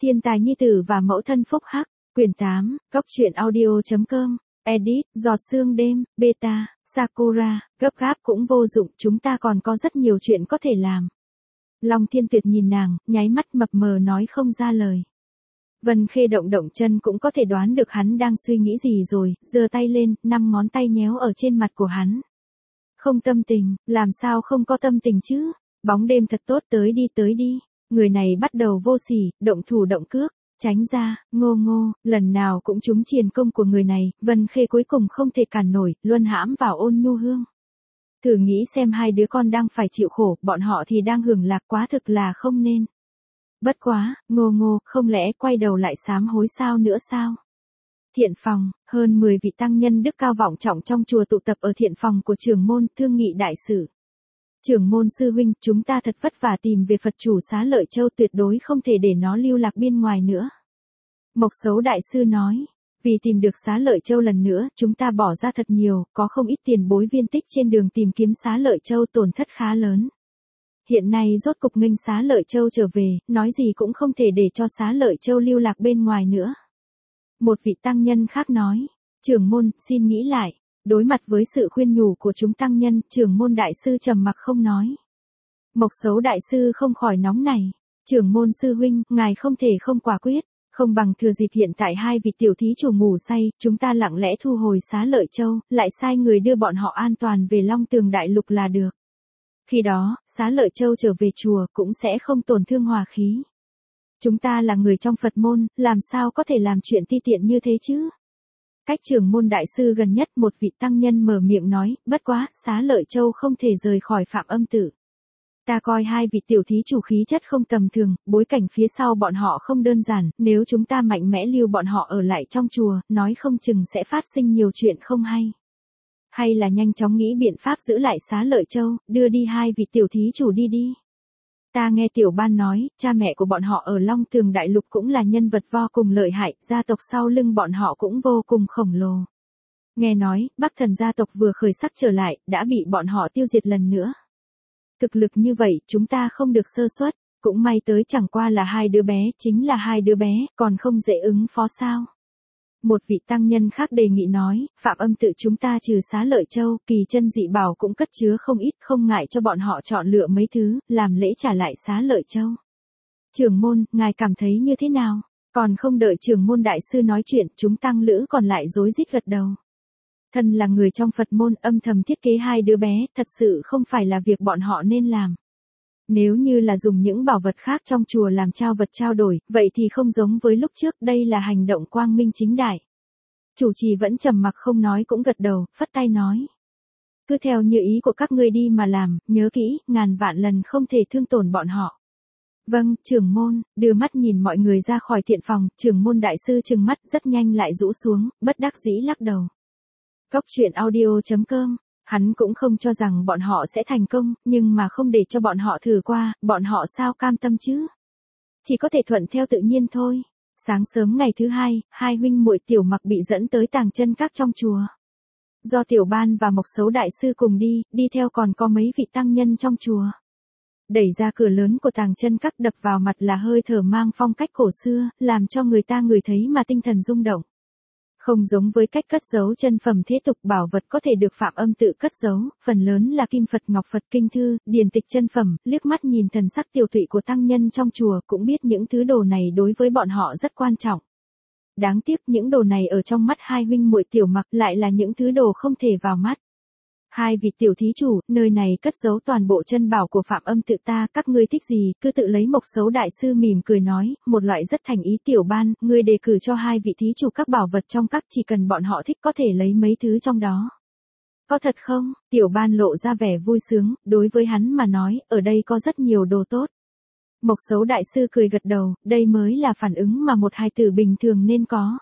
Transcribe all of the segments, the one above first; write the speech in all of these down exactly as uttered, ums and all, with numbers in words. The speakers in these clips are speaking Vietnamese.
Thiên tài nhi tử và mẫu thân phúc hắc, quyển tám, góc truyện audio.com, edit, giọt sương đêm, beta, Sakura, gấp gáp cũng vô dụng, chúng ta còn có rất nhiều chuyện có thể làm. Long Thiên Tuyệt nhìn nàng, nháy mắt mập mờ nói không ra lời. Vân Khê động động chân cũng có thể đoán được hắn đang suy nghĩ gì rồi, giơ tay lên, năm ngón tay nhéo ở trên mặt của hắn. Không tâm tình, làm sao không có tâm tình chứ? Bóng đêm thật tốt, tới đi tới đi. Người này bắt đầu vô sỉ, động thủ động cước, tránh ra, ngô ngô, lần nào cũng trúng triền công của người này, Vân Khê cuối cùng không thể cản nổi, luân hãm vào Ôn Nhu Hương. Thử nghĩ xem, hai đứa con đang phải chịu khổ, bọn họ thì đang hưởng lạc, quá thực là không nên. Bất quá, ngô ngô, không lẽ quay đầu lại sám hối sao nữa sao? Thiện phòng, hơn mười vị tăng nhân đức cao vọng trọng trong chùa tụ tập ở thiện phòng của trưởng môn, thương nghị đại sự. Trưởng môn sư huynh, chúng ta thật vất vả tìm về Phật chủ Xá Lợi Châu, tuyệt đối không thể để nó lưu lạc bên ngoài nữa. Mộc Sấu đại sư nói, vì tìm được Xá Lợi Châu lần nữa, chúng ta bỏ ra thật nhiều, có không ít tiền bối viên tích trên đường tìm kiếm Xá Lợi Châu, tổn thất khá lớn. Hiện nay rốt cục nghênh Xá Lợi Châu trở về, nói gì cũng không thể để cho Xá Lợi Châu lưu lạc bên ngoài nữa. Một vị tăng nhân khác nói, trưởng môn, xin nghĩ lại. Đối mặt với sự khuyên nhủ của chúng tăng nhân, trưởng môn đại sư trầm mặc không nói. Mộc Sấu đại sư không khỏi nóng nảy. Trưởng môn sư huynh, ngài không thể không quả quyết, không bằng thừa dịp hiện tại hai vị tiểu thí chủ ngủ say, chúng ta lặng lẽ thu hồi Xá Lợi Châu, lại sai người đưa bọn họ an toàn về Long Tường Đại Lục là được. Khi đó, Xá Lợi Châu trở về chùa cũng sẽ không tổn thương hòa khí. Chúng ta là người trong Phật môn, làm sao có thể làm chuyện ti tiện như thế chứ? Cách trưởng môn đại sư gần nhất một vị tăng nhân mở miệng nói, bất quá, Xá Lợi Châu không thể rời khỏi Phạm Âm Tự. Ta coi hai vị tiểu thí chủ khí chất không tầm thường, bối cảnh phía sau bọn họ không đơn giản, nếu chúng ta mạnh mẽ lưu bọn họ ở lại trong chùa, nói không chừng sẽ phát sinh nhiều chuyện không hay. Hay là nhanh chóng nghĩ biện pháp giữ lại Xá Lợi Châu, đưa đi hai vị tiểu thí chủ đi đi. Ta nghe Tiểu Ban nói, cha mẹ của bọn họ ở Long Tường Đại Lục cũng là nhân vật vô cùng lợi hại, gia tộc sau lưng bọn họ cũng vô cùng khổng lồ. Nghe nói, Bắc Thần gia tộc vừa khởi sắc trở lại, đã bị bọn họ tiêu diệt lần nữa. Thực lực như vậy, chúng ta không được sơ suất, cũng may tới chẳng qua là hai đứa bé, chính là hai đứa bé, còn không dễ ứng phó sao. Một vị tăng nhân khác đề nghị nói, Phạm Âm Tự chúng ta trừ Xá Lợi Châu, kỳ chân dị bảo cũng cất chứa không ít, không ngại cho bọn họ chọn lựa mấy thứ, làm lễ trả lại Xá Lợi Châu. Trưởng môn, ngài cảm thấy như thế nào? Còn không đợi trưởng môn đại sư nói chuyện, chúng tăng lữ còn lại rối rít gật đầu. Thân là người trong Phật môn, âm thầm thiết kế hai đứa bé, thật sự không phải là việc bọn họ nên làm. Nếu như là dùng những bảo vật khác trong chùa làm trao vật trao đổi, vậy thì không giống với lúc trước, đây là hành động quang minh chính đại. Chủ trì vẫn trầm mặc không nói cũng gật đầu, phất tay nói. Cứ theo như ý của các ngươi đi mà làm, nhớ kỹ, ngàn vạn lần không thể thương tổn bọn họ. Vâng, trưởng môn, đưa mắt nhìn mọi người ra khỏi thiện phòng, trưởng môn đại sư trừng mắt rất nhanh lại rũ xuống, bất đắc dĩ lắc đầu. Góc truyện audio.com. Hắn cũng không cho rằng bọn họ sẽ thành công, nhưng mà không để cho bọn họ thử qua, bọn họ sao cam tâm chứ? Chỉ có thể thuận theo tự nhiên thôi. Sáng sớm ngày thứ hai, hai huynh muội Tiểu Mặc bị dẫn tới Tàng Chân Các trong chùa. Do Tiểu Ban và Mộc Sấu đại sư cùng đi, đi theo còn có mấy vị tăng nhân trong chùa. Đẩy ra cửa lớn của Tàng Chân Các, đập vào mặt là hơi thở mang phong cách cổ xưa, làm cho người ta ngửi thấy mà tinh thần rung động. Không giống với cách cất giấu chân phẩm thế tục, bảo vật có thể được Phạm Âm Tự cất giấu, phần lớn là kim Phật ngọc Phật kinh thư, điển tịch chân phẩm, liếc mắt nhìn thần sắc tiểu tụy của tăng nhân trong chùa cũng biết những thứ đồ này đối với bọn họ rất quan trọng. Đáng tiếc những đồ này ở trong mắt hai huynh muội Tiểu Mặc lại là những thứ đồ không thể vào mắt. Hai vị tiểu thí chủ, nơi này cất giấu toàn bộ chân bảo của Phạm Âm Tự ta, các ngươi thích gì, cứ tự lấy. Mộc Sấu đại sư mỉm cười nói, một loại rất thành ý. Tiểu Ban, ngươi đề cử cho hai vị thí chủ các bảo vật trong các, chỉ cần bọn họ thích có thể lấy mấy thứ trong đó. Có thật không? Tiểu Ban lộ ra vẻ vui sướng, đối với hắn mà nói, ở đây có rất nhiều đồ tốt. Mộc Sấu đại sư cười gật đầu, đây mới là phản ứng mà một hài tử bình thường nên có.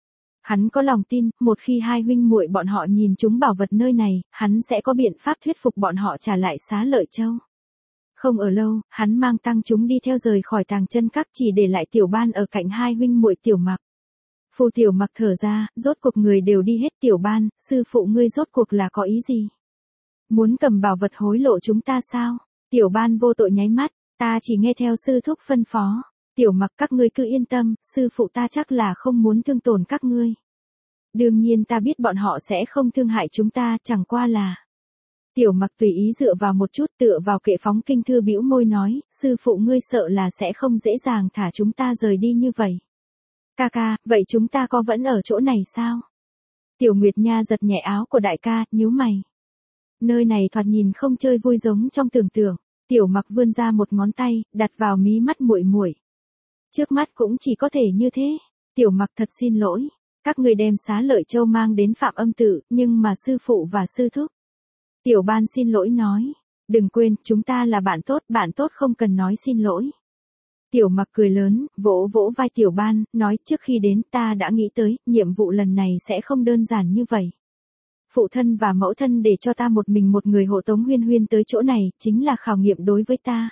Hắn có lòng tin, một khi hai huynh muội bọn họ nhìn chúng bảo vật nơi này, hắn sẽ có biện pháp thuyết phục bọn họ trả lại Xá Lợi Châu. Không ở lâu, hắn mang tăng chúng đi theo rời khỏi Tàng Chân Các, chỉ để lại Tiểu Ban ở cạnh hai huynh muội Tiểu Mặc. Phù Tiểu Mặc thở ra, rốt cuộc người đều đi hết. Tiểu Ban, sư phụ ngươi rốt cuộc là có ý gì? Muốn cầm bảo vật hối lộ chúng ta sao? Tiểu Ban vô tội nháy mắt, ta chỉ nghe theo sư thúc phân phó. Tiểu Mặc các ngươi cứ yên tâm, sư phụ ta chắc là không muốn thương tổn các ngươi. Đương nhiên ta biết bọn họ sẽ không thương hại chúng ta, chẳng qua là. Tiểu Mặc tùy ý dựa vào một chút, tựa vào kệ phóng kinh thư bĩu môi nói, sư phụ ngươi sợ là sẽ không dễ dàng thả chúng ta rời đi như vậy. Ca ca, vậy chúng ta có vẫn ở chỗ này sao? Tiểu Nguyệt Nha giật nhẹ áo của đại ca, nhíu mày. Nơi này thoạt nhìn không chơi vui giống trong tưởng tượng. Tiểu Mặc vươn ra một ngón tay, đặt vào mí mắt muội muội. Trước mắt cũng chỉ có thể như thế. Tiểu Mặc thật xin lỗi, các người đem Xá Lợi Châu mang đến Phạm Âm Tự, nhưng mà sư phụ và sư thúc. Tiểu Ban xin lỗi nói, đừng quên, chúng ta là bạn tốt, bạn tốt không cần nói xin lỗi. Tiểu Mặc cười lớn, vỗ vỗ vai Tiểu Ban, nói trước khi đến ta đã nghĩ tới, nhiệm vụ lần này sẽ không đơn giản như vậy. Phụ thân và mẫu thân để cho ta một mình một người hộ tống Huyên Huyên tới chỗ này, chính là khảo nghiệm đối với ta.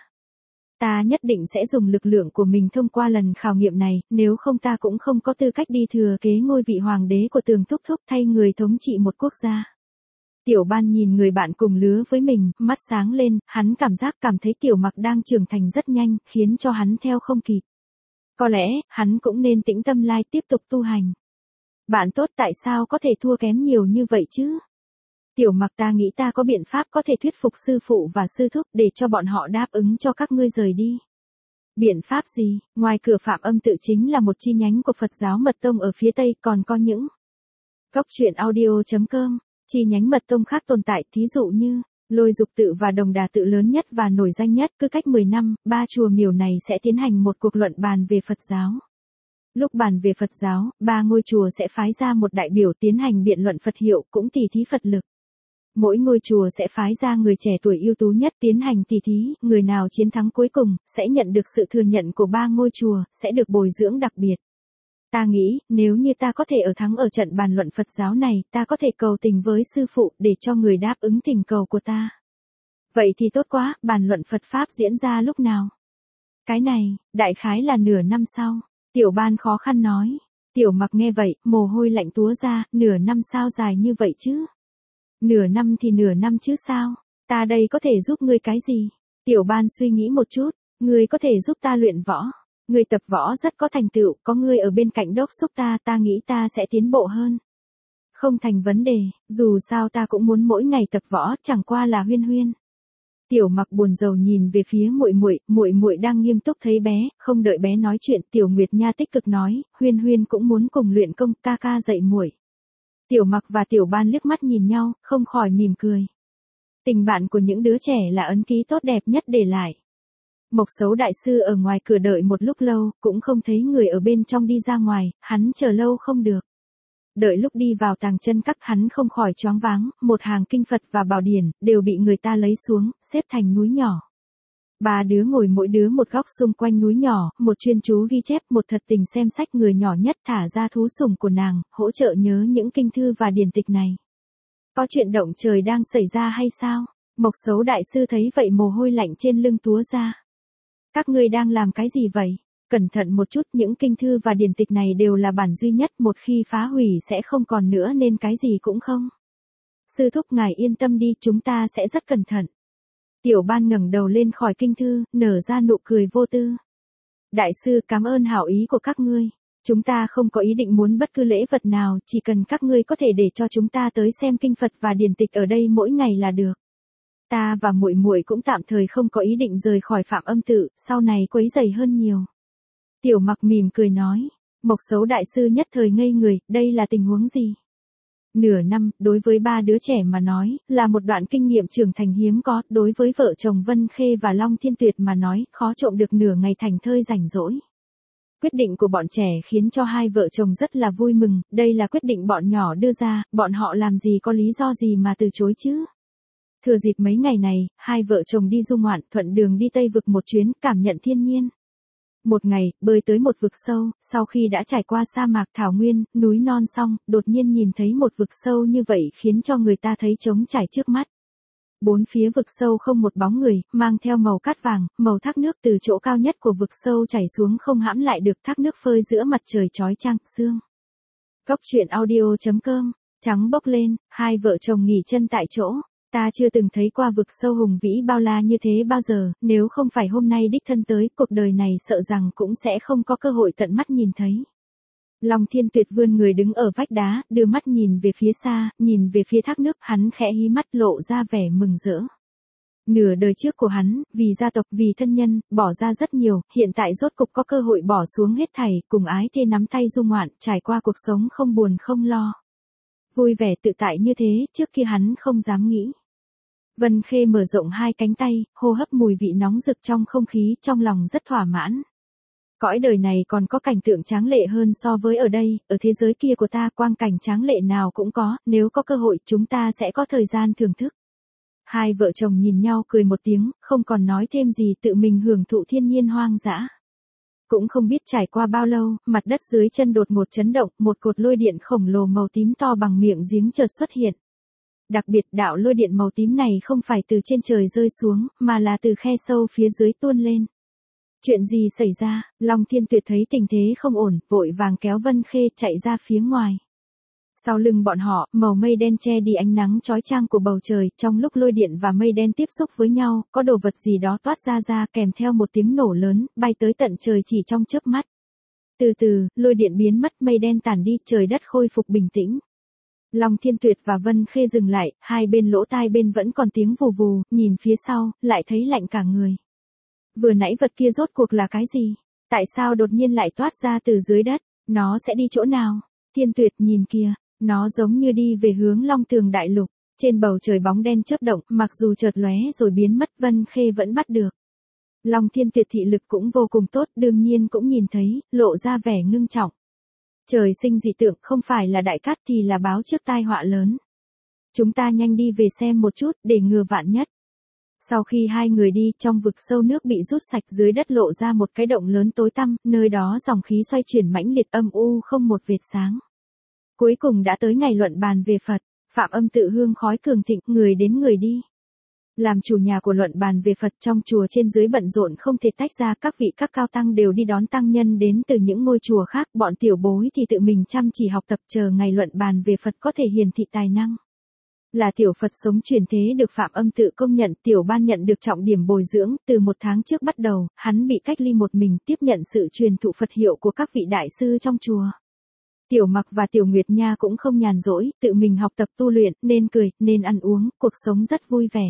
Ta nhất định sẽ dùng lực lượng của mình thông qua lần khảo nghiệm này, nếu không ta cũng không có tư cách đi thừa kế ngôi vị hoàng đế của Tường Thúc Thúc thay người thống trị một quốc gia. Tiểu Ban nhìn người bạn cùng lứa với mình, mắt sáng lên, hắn cảm giác cảm thấy Tiểu Mặc đang trưởng thành rất nhanh, khiến cho hắn theo không kịp. Có lẽ, hắn cũng nên tĩnh tâm lai tiếp tục tu hành. Bạn tốt tại sao có thể thua kém nhiều như vậy chứ? Tiểu Mặc ta nghĩ ta có biện pháp có thể thuyết phục sư phụ và sư thúc để cho bọn họ đáp ứng cho các ngươi rời đi. Biện pháp gì? Ngoài cửa Phạm Âm Tự chính là một chi nhánh của Phật giáo Mật Tông ở phía Tây, còn có những Góc truyện audio chấm com. Chi nhánh Mật Tông khác tồn tại, thí dụ như Lôi Dục Tự và Đồng Đà Tự lớn nhất và nổi danh nhất, cứ cách mười năm, ba chùa miểu này sẽ tiến hành một cuộc luận bàn về Phật giáo. Lúc bàn về Phật giáo, ba ngôi chùa sẽ phái ra một đại biểu tiến hành biện luận Phật hiệu, cũng tỉ thí Phật lực. Mỗi ngôi chùa sẽ phái ra người trẻ tuổi ưu tú nhất tiến hành tỉ thí, người nào chiến thắng cuối cùng, sẽ nhận được sự thừa nhận của ba ngôi chùa, sẽ được bồi dưỡng đặc biệt. Ta nghĩ, nếu như ta có thể ở thắng ở trận bàn luận Phật giáo này, ta có thể cầu tình với sư phụ để cho người đáp ứng thỉnh cầu của ta. Vậy thì tốt quá, bàn luận Phật Pháp diễn ra lúc nào? Cái này, đại khái là nửa năm sau. Tiểu Ban khó khăn nói. Tiểu Mặc nghe vậy, mồ hôi lạnh túa ra, nửa năm sao dài như vậy chứ? Nửa năm thì nửa năm chứ sao? Ta đây có thể giúp ngươi cái gì? Tiểu Ban suy nghĩ một chút, ngươi có thể giúp ta luyện võ. Ngươi tập võ rất có thành tựu, có ngươi ở bên cạnh đốc thúc ta, ta nghĩ ta sẽ tiến bộ hơn. Không thành vấn đề, dù sao ta cũng muốn mỗi ngày tập võ, chẳng qua là Huyên Huyên. Tiểu Mặc buồn rầu nhìn về phía muội muội, muội muội đang nghiêm túc thấy bé, không đợi bé nói chuyện, Tiểu Nguyệt Nha tích cực nói, Huyên Huyên cũng muốn cùng luyện công, ca ca dạy muội. Tiểu Mặc và Tiểu Ban liếc mắt nhìn nhau, không khỏi mỉm cười. Tình bạn của những đứa trẻ là ấn ký tốt đẹp nhất để lại. Mộc Sấu đại sư ở ngoài cửa đợi một lúc lâu, cũng không thấy người ở bên trong đi ra ngoài, hắn chờ lâu không được. Đợi lúc đi vào tàng chân các, hắn không khỏi choáng váng, một hàng kinh Phật và bảo điển, đều bị người ta lấy xuống, xếp thành núi nhỏ. Ba đứa ngồi mỗi đứa một góc xung quanh núi nhỏ, một chuyên chú ghi chép, một thật tình xem sách, người nhỏ nhất thả ra thú sủng của nàng, hỗ trợ nhớ những kinh thư và điển tịch này. Có chuyện động trời đang xảy ra hay sao? Mộc Sấu đại sư thấy vậy mồ hôi lạnh trên lưng túa ra. Các ngươi đang làm cái gì vậy? Cẩn thận một chút, những kinh thư và điển tịch này đều là bản duy nhất, một khi phá hủy sẽ không còn nữa nên cái gì cũng không. Sư thúc ngài yên tâm đi, chúng ta sẽ rất cẩn thận. Tiểu Ban ngẩng đầu lên khỏi kinh thư, nở ra nụ cười vô tư. Đại sư cảm ơn hảo ý của các ngươi. Chúng ta không có ý định muốn bất cứ lễ vật nào, chỉ cần các ngươi có thể để cho chúng ta tới xem kinh Phật và điển tịch ở đây mỗi ngày là được. Ta và muội muội cũng tạm thời không có ý định rời khỏi Phạm Âm Tự, sau này quấy rầy hơn nhiều. Tiểu Mặc mỉm cười nói. Mộc Sấu đại sư nhất thời ngây người, đây là tình huống gì? Nửa năm, đối với ba đứa trẻ mà nói, là một đoạn kinh nghiệm trưởng thành hiếm có, đối với vợ chồng Vân Khê và Long Thiên Tuyệt mà nói, khó trộm được nửa ngày thành thơi rảnh rỗi. Quyết định của bọn trẻ khiến cho hai vợ chồng rất là vui mừng, đây là quyết định bọn nhỏ đưa ra, bọn họ làm gì có lý do gì mà từ chối chứ? Thừa dịp mấy ngày này, hai vợ chồng đi du ngoạn, thuận đường đi Tây Vực một chuyến, cảm nhận thiên nhiên. Một ngày, bơi tới một vực sâu, sau khi đã trải qua sa mạc thảo nguyên, núi non xong, đột nhiên nhìn thấy một vực sâu như vậy khiến cho người ta thấy trống trải trước mắt. Bốn phía vực sâu không một bóng người, mang theo màu cát vàng, màu thác nước từ chỗ cao nhất của vực sâu chảy xuống không hãm lại được, thác nước phơi giữa mặt trời chói chang, sương. Góc truyện audio chấm com, trắng bốc lên, hai vợ chồng nghỉ chân tại chỗ. Ta chưa từng thấy qua vực sâu hùng vĩ bao la như thế bao giờ, nếu không phải hôm nay đích thân tới, cuộc đời này sợ rằng cũng sẽ không có cơ hội tận mắt nhìn thấy. Long Thiên Tuyệt vươn người đứng ở vách đá, đưa mắt nhìn về phía xa, nhìn về phía thác nước, hắn khẽ hí mắt lộ ra vẻ mừng rỡ. Nửa đời trước của hắn, vì gia tộc, vì thân nhân, bỏ ra rất nhiều, hiện tại rốt cục có cơ hội bỏ xuống hết thảy, cùng ái thê nắm tay du ngoạn, trải qua cuộc sống không buồn không lo. Vui vẻ tự tại như thế, trước kia hắn không dám nghĩ. Vân Khê mở rộng hai cánh tay, hô hấp mùi vị nóng rực trong không khí, trong lòng rất thỏa mãn. Cõi đời này còn có cảnh tượng tráng lệ hơn so với ở đây, ở thế giới kia của ta quang cảnh tráng lệ nào cũng có, nếu có cơ hội chúng ta sẽ có thời gian thưởng thức. Hai vợ chồng nhìn nhau cười một tiếng, không còn nói thêm gì, tự mình hưởng thụ thiên nhiên hoang dã. Cũng không biết trải qua bao lâu, mặt đất dưới chân đột ngột chấn động, một cột lôi điện khổng lồ màu tím to bằng miệng giếng chợt xuất hiện. Đặc biệt đạo lôi điện màu tím này không phải từ trên trời rơi xuống, mà là từ khe sâu phía dưới tuôn lên. Chuyện gì xảy ra? Long Thiên Tuyệt thấy tình thế không ổn, vội vàng kéo Vân Khê chạy ra phía ngoài. Sau lưng bọn họ, màu mây đen che đi ánh nắng chói chang của bầu trời, trong lúc lôi điện và mây đen tiếp xúc với nhau, có đồ vật gì đó toát ra ra kèm theo một tiếng nổ lớn, bay tới tận trời chỉ trong chớp mắt. Từ từ, lôi điện biến mất, mây đen tản đi, trời đất khôi phục bình tĩnh. Long Thiên Tuyệt và Vân Khê dừng lại, hai bên lỗ tai bên vẫn còn tiếng vù vù, nhìn phía sau, lại thấy lạnh cả người. Vừa nãy vật kia rốt cuộc là cái gì? Tại sao đột nhiên lại toát ra từ dưới đất? Nó sẽ đi chỗ nào? Thiên Tuyệt nhìn kìa, nó giống như đi về hướng Long Tường Đại Lục. Trên bầu trời bóng đen chớp động, mặc dù chợt lóe rồi biến mất, Vân Khê vẫn bắt được. Long Thiên Tuyệt thị lực cũng vô cùng tốt, đương nhiên cũng nhìn thấy, lộ ra vẻ ngưng trọng. Trời sinh dị tượng, không phải là đại cát thì là báo trước tai họa lớn. Chúng ta nhanh đi về xem một chút, để ngừa vạn nhất. Sau khi hai người đi, trong vực sâu nước bị rút sạch, dưới đất lộ ra một cái động lớn tối tăm, nơi đó dòng khí xoay chuyển mãnh liệt, âm u không một vệt sáng. Cuối cùng đã tới ngày luận bàn về Phật, Phạm Âm tự hương khói cường thịnh, người đến người đi. Làm chủ nhà của luận bàn về Phật, trong chùa trên dưới bận rộn không thể tách ra, các vị các cao tăng đều đi đón tăng nhân đến từ những ngôi chùa khác, bọn tiểu bối thì tự mình chăm chỉ học tập chờ ngày luận bàn về Phật có thể hiển thị tài năng. Là tiểu Phật sống truyền thế được Phạm Âm tự công nhận, tiểu ban nhận được trọng điểm bồi dưỡng, từ một tháng trước bắt đầu, hắn bị cách ly một mình, tiếp nhận sự truyền thụ Phật hiệu của các vị đại sư trong chùa. Tiểu Mặc và Tiểu Nguyệt Nha cũng không nhàn rỗi, tự mình học tập tu luyện, nên cười, nên ăn uống, cuộc sống rất vui vẻ.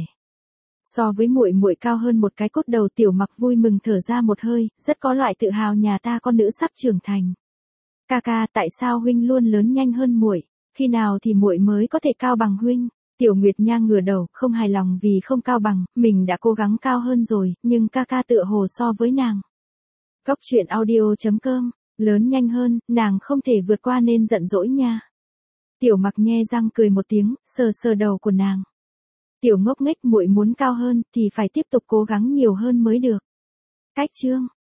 So với muội muội cao hơn một cái cốt đầu, Tiểu Mặc vui mừng thở ra một hơi, rất có loại tự hào nhà ta con nữ sắp trưởng thành. Ca ca, tại sao huynh luôn lớn nhanh hơn muội? Khi nào thì muội mới có thể cao bằng huynh? Tiểu Nguyệt Nha ngửa đầu, không hài lòng vì không cao bằng, mình đã cố gắng cao hơn rồi, nhưng ca ca tựa hồ so với nàng. Góc truyện audio chấm com, lớn nhanh hơn, nàng không thể vượt qua nên giận dỗi nha. Tiểu Mặc nhe răng cười một tiếng, sờ sờ đầu của nàng. Tiểu ngốc nghếch, muội muốn cao hơn thì phải tiếp tục cố gắng nhiều hơn mới được. Cách chương